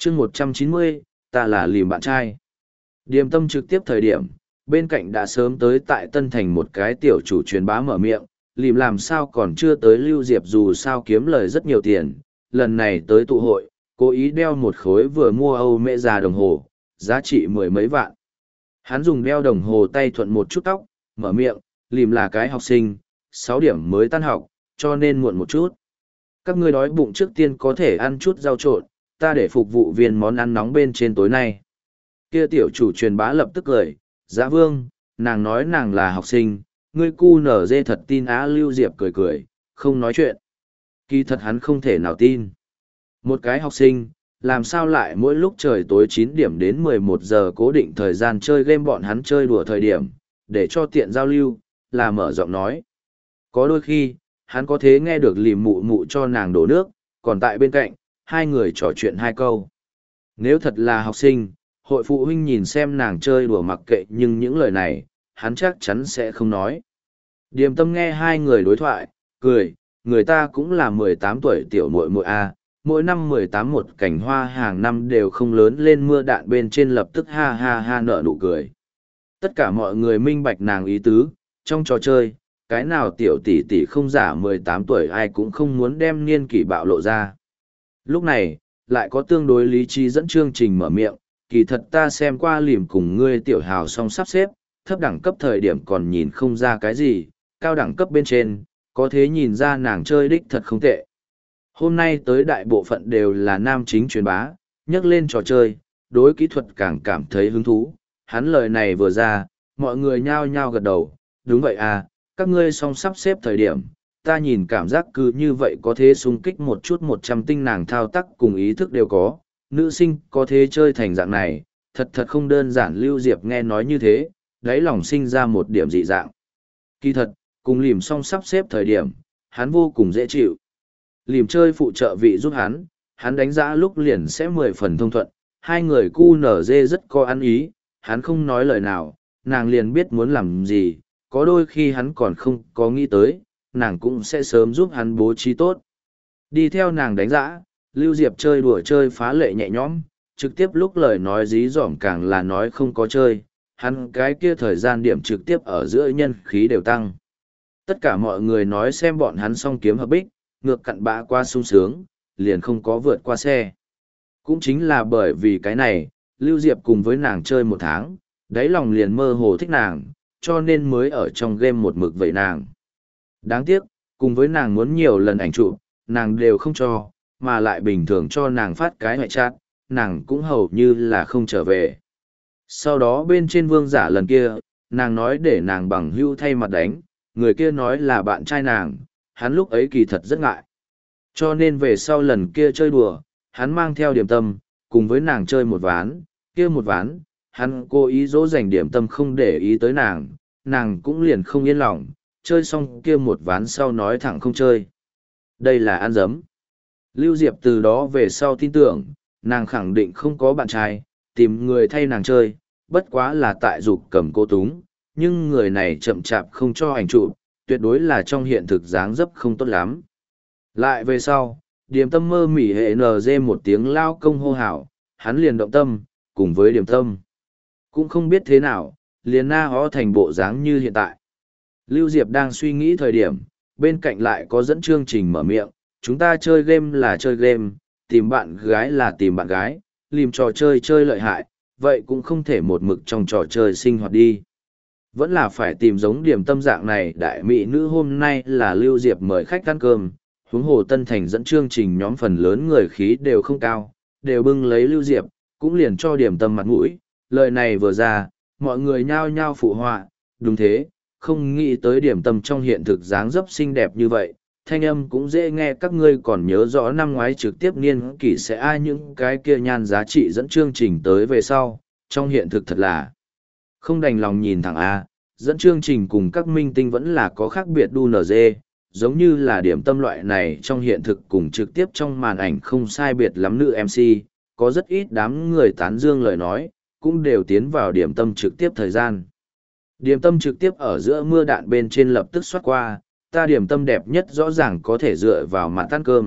chương 190, ta là lìm bạn trai. Điềm tâm trực tiếp thời điểm, bên cạnh đã sớm tới tại Tân Thành một cái tiểu chủ truyền bá mở miệng, lìm làm sao còn chưa tới Lưu Diệp dù sao kiếm lời rất nhiều tiền, lần này tới tụ hội, cố ý đeo một khối vừa mua Âu Mễ già đồng hồ, giá trị mười mấy vạn. Hắn dùng đeo đồng hồ tay thuận một chút tóc, mở miệng, lìm là cái học sinh, 6 điểm mới tan học, cho nên muộn một chút. Các ngươi đói bụng trước tiên có thể ăn chút rau trộn, ta để phục vụ viên món ăn nóng bên trên tối nay. Kia tiểu chủ truyền bá lập tức cười, dạ vương, nàng nói nàng là học sinh, ngươi cu nở dê thật tin á. Lưu Diệp cười cười, không nói chuyện. Kỳ thật hắn không thể nào tin. Một cái học sinh, làm sao lại mỗi lúc trời tối 9 điểm đến 11 giờ cố định thời gian chơi game bọn hắn chơi đùa thời điểm, để cho tiện giao lưu, là mở giọng nói. Có đôi khi, hắn có thể nghe được lìm mụ mụ cho nàng đổ nước, còn tại bên cạnh, hai người trò chuyện hai câu. Nếu thật là học sinh, hội phụ huynh nhìn xem nàng chơi đùa mặc kệ, nhưng những lời này, hắn chắc chắn sẽ không nói. Điềm tâm nghe hai người đối thoại, cười, người ta cũng là 18 tuổi tiểu muội muội a, mỗi năm 18 một cảnh hoa hàng năm đều không lớn lên mưa đạn bên trên lập tức ha ha ha nở nụ cười. Tất cả mọi người minh bạch nàng ý tứ, trong trò chơi, cái nào tiểu tỷ tỷ không giả 18 tuổi ai cũng không muốn đem niên kỷ bạo lộ ra. Lúc này, lại có tương đối lý trí dẫn chương trình mở miệng, kỳ thật ta xem qua lìm cùng ngươi tiểu hào song sắp xếp, thấp đẳng cấp thời điểm còn nhìn không ra cái gì, cao đẳng cấp bên trên, có thế nhìn ra nàng chơi đích thật không tệ. Hôm nay tới đại bộ phận đều là nam chính truyền bá, nhắc lên trò chơi, đối kỹ thuật càng cảm thấy hứng thú. Hắn lời này vừa ra, mọi người nhao nhao gật đầu, đúng vậy à, các ngươi song sắp xếp thời điểm, ta nhìn cảm giác cứ như vậy có thế xung kích một chút 100 tinh nàng thao tác cùng ý thức đều có, nữ sinh có thế chơi thành dạng này, thật thật không đơn giản. Lưu Diệp nghe nói như thế, đáy lòng sinh ra một điểm dị dạng. Kỳ thật, cùng lìm song sắp xếp thời điểm, hắn vô cùng dễ chịu. Lìm chơi phụ trợ vị giúp hắn đánh giá lúc liền sẽ 10 phần thông thuận, hai người cu nở dê rất có ăn ý, hắn không nói lời nào, nàng liền biết muốn làm gì, có đôi khi hắn còn không có nghĩ tới, nàng cũng sẽ sớm giúp hắn bố trí tốt. Đi theo nàng đánh giá, Lưu Diệp chơi đùa chơi phá lệ nhẹ nhõm, trực tiếp lúc lời nói dí dỏm càng là nói không có chơi, hắn cái kia thời gian điểm trực tiếp ở giữa nhân khí đều tăng. Tất cả mọi người nói xem bọn hắn song kiếm hợp bích, ngược cặn bã qua sung sướng, liền không có vượt qua xe. Cũng chính là bởi vì cái này, Lưu Diệp cùng với nàng chơi một tháng, đáy lòng liền mơ hồ thích nàng, cho nên mới ở trong game một mực vậy nàng. Đáng tiếc, cùng với nàng muốn nhiều lần ảnh chụp, nàng đều không cho, mà lại bình thường cho nàng phát cái ngoại chat, nàng cũng hầu như là không trở về. Sau đó bên trên vương giả lần kia, nàng nói để nàng bằng hưu thay mặt đánh, người kia nói là bạn trai nàng, hắn lúc ấy kỳ thật rất ngại. Cho nên về sau lần kia chơi đùa, hắn mang theo điểm tâm, cùng với nàng chơi một ván, kia một ván, hắn cố ý dỗ dành điểm tâm không để ý tới nàng, nàng cũng liền không yên lòng, chơi xong kia một ván sau nói thẳng không chơi. Đây là ăn dấm. Lưu Diệp từ đó về sau tin tưởng, nàng khẳng định không có bạn trai, tìm người thay nàng chơi, bất quá là tại dục cầm cô túng, nhưng người này chậm chạp không cho ảnh chụp, tuyệt đối là trong hiện thực dáng dấp không tốt lắm. Lại về sau, điểm tâm mơ mỉ hệ NG một tiếng lao công hô hào, hắn liền động tâm, cùng với điểm tâm. Cũng không biết thế nào, liền na hó thành bộ dáng như hiện tại. Lưu Diệp đang suy nghĩ thời điểm, bên cạnh lại có dẫn chương trình mở miệng, chúng ta chơi game là chơi game, tìm bạn gái là tìm bạn gái, lìm trò chơi chơi lợi hại, vậy cũng không thể một mực trong trò chơi sinh hoạt đi. Vẫn là phải tìm giống điểm tâm dạng này. Đại mỹ nữ hôm nay là Lưu Diệp mời khách ăn cơm, huống hồ Tân Thành dẫn chương trình nhóm phần lớn người khí đều không cao, đều bưng lấy Lưu Diệp, cũng liền cho điểm tâm mặt mũi. Lời này vừa ra, mọi người nhao nhao phụ họa, đúng thế, không nghĩ tới điểm tâm trong hiện thực dáng dấp xinh đẹp như vậy, thanh âm cũng dễ nghe. Các ngươi còn nhớ rõ năm ngoái trực tiếp niên kỷ sẽ ai những cái kia nhan giá trị dẫn chương trình tới về sau, trong hiện thực thật là không đành lòng nhìn thẳng A, dẫn chương trình cùng các minh tinh vẫn là có khác biệt đu nở dê, giống như là điểm tâm loại này trong hiện thực cùng trực tiếp trong màn ảnh không sai biệt lắm. Nữ MC, có rất ít đám người tán dương lời nói, cũng đều tiến vào điểm tâm trực tiếp thời gian. Điểm tâm trực tiếp ở giữa mưa đạn bên trên lập tức xoát qua, ta điểm tâm đẹp nhất rõ ràng có thể dựa vào mặt ăn cơm,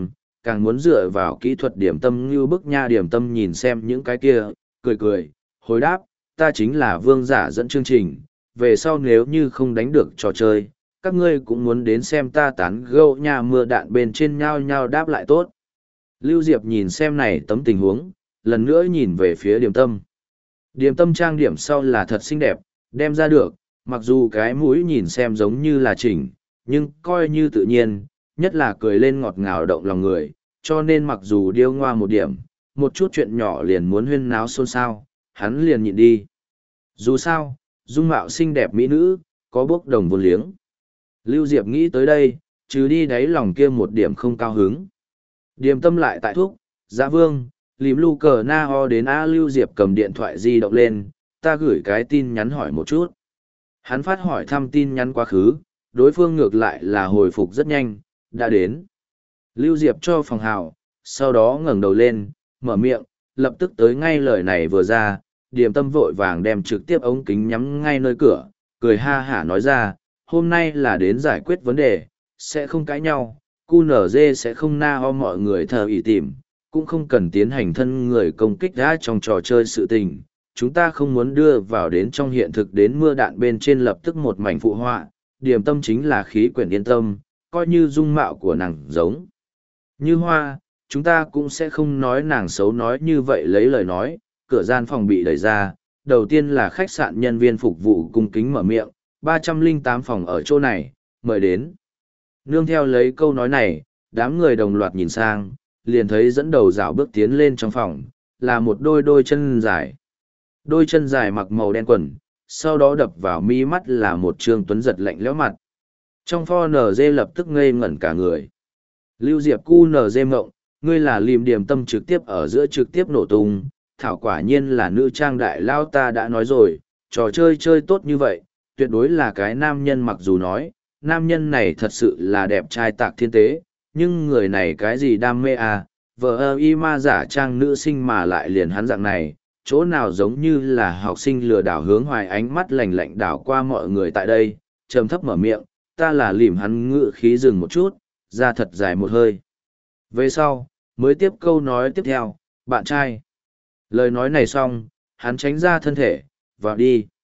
càng muốn dựa vào kỹ thuật điểm tâm như bức nha. Điểm tâm nhìn xem những cái kia, cười cười, hồi đáp, ta chính là vương giả dẫn chương trình, về sau nếu như không đánh được trò chơi, các ngươi cũng muốn đến xem ta tán gẫu nha. Mưa đạn bên trên nhao nhao đáp lại tốt. Lưu Diệp nhìn xem này tấm tình huống, lần nữa nhìn về phía điểm tâm. Điểm tâm trang điểm sau là thật xinh đẹp, đem ra được, mặc dù cái mũi nhìn xem giống như là chỉnh, nhưng coi như tự nhiên, nhất là cười lên ngọt ngào động lòng người, cho nên mặc dù điêu ngoa một điểm, một chút chuyện nhỏ liền muốn huyên náo xôn xao, hắn liền nhịn đi. Dù sao, dung mạo xinh đẹp mỹ nữ, có bốc đồng vốn liếng. Lưu Diệp nghĩ tới đây, trừ đi đáy lòng kia một điểm không cao hứng. Điềm tâm lại tại thuốc, Dạ Vương, lìm lu cờ na ho đến A. Lưu Diệp cầm điện thoại di động lên, ta gửi cái tin nhắn hỏi một chút. Hắn phát hỏi thăm tin nhắn quá khứ, đối phương ngược lại là hồi phục rất nhanh, đã đến. Lưu Diệp cho phòng hào, sau đó ngẩng đầu lên, mở miệng, lập tức tới ngay lời này vừa ra, điềm tâm vội vàng đem trực tiếp ống kính nhắm ngay nơi cửa, cười ha hả nói ra, hôm nay là đến giải quyết vấn đề, sẽ không cãi nhau, QNZ sẽ không na ho mọi người thờ ỉ tìm, cũng không cần tiến hành thân người công kích đã trong trò chơi sự tình. Chúng ta không muốn đưa vào đến trong hiện thực đến mưa đạn bên trên lập tức một mảnh phụ họa, điềm tâm chính là khí quyển yên tâm, coi như dung mạo của nàng giống như hoa, chúng ta cũng sẽ không nói nàng xấu nói như vậy. Lấy lời nói, cửa gian phòng bị đẩy ra, đầu tiên là khách sạn nhân viên phục vụ cung kính mở miệng, 308 phòng ở chỗ này, mời đến. Nương theo lấy câu nói này, đám người đồng loạt nhìn sang, liền thấy dẫn đầu rảo bước tiến lên trong phòng, là một đôi chân dài. Đôi chân dài mặc màu đen quần, sau đó đập vào mi mắt là một trương tuấn giật lạnh lẽo mặt. Trong pho NG lập tức ngây ngẩn cả người. Lưu Diệp cu NG mộng, ngươi là lìm điểm tâm trực tiếp ở giữa trực tiếp nổ tung, thảo quả nhiên là nữ trang đại lao. Ta đã nói rồi, trò chơi chơi tốt như vậy, tuyệt đối là cái nam nhân. Mặc dù nói, nam nhân này thật sự là đẹp trai tạc thiên tế, nhưng người này cái gì đam mê à, vợ ơ y ma giả trang nữ sinh mà lại liền hắn dạng này, chỗ nào giống như là học sinh lừa đảo. Hướng Hoài ánh mắt lạnh lạnh đảo qua mọi người tại đây, trầm thấp mở miệng, ta là lìm. Hắn ngự khí dừng một chút, ra thật dài một hơi. Về sau, mới tiếp câu nói tiếp theo, bạn trai. Lời nói này xong, hắn tránh ra thân thể, vào đi.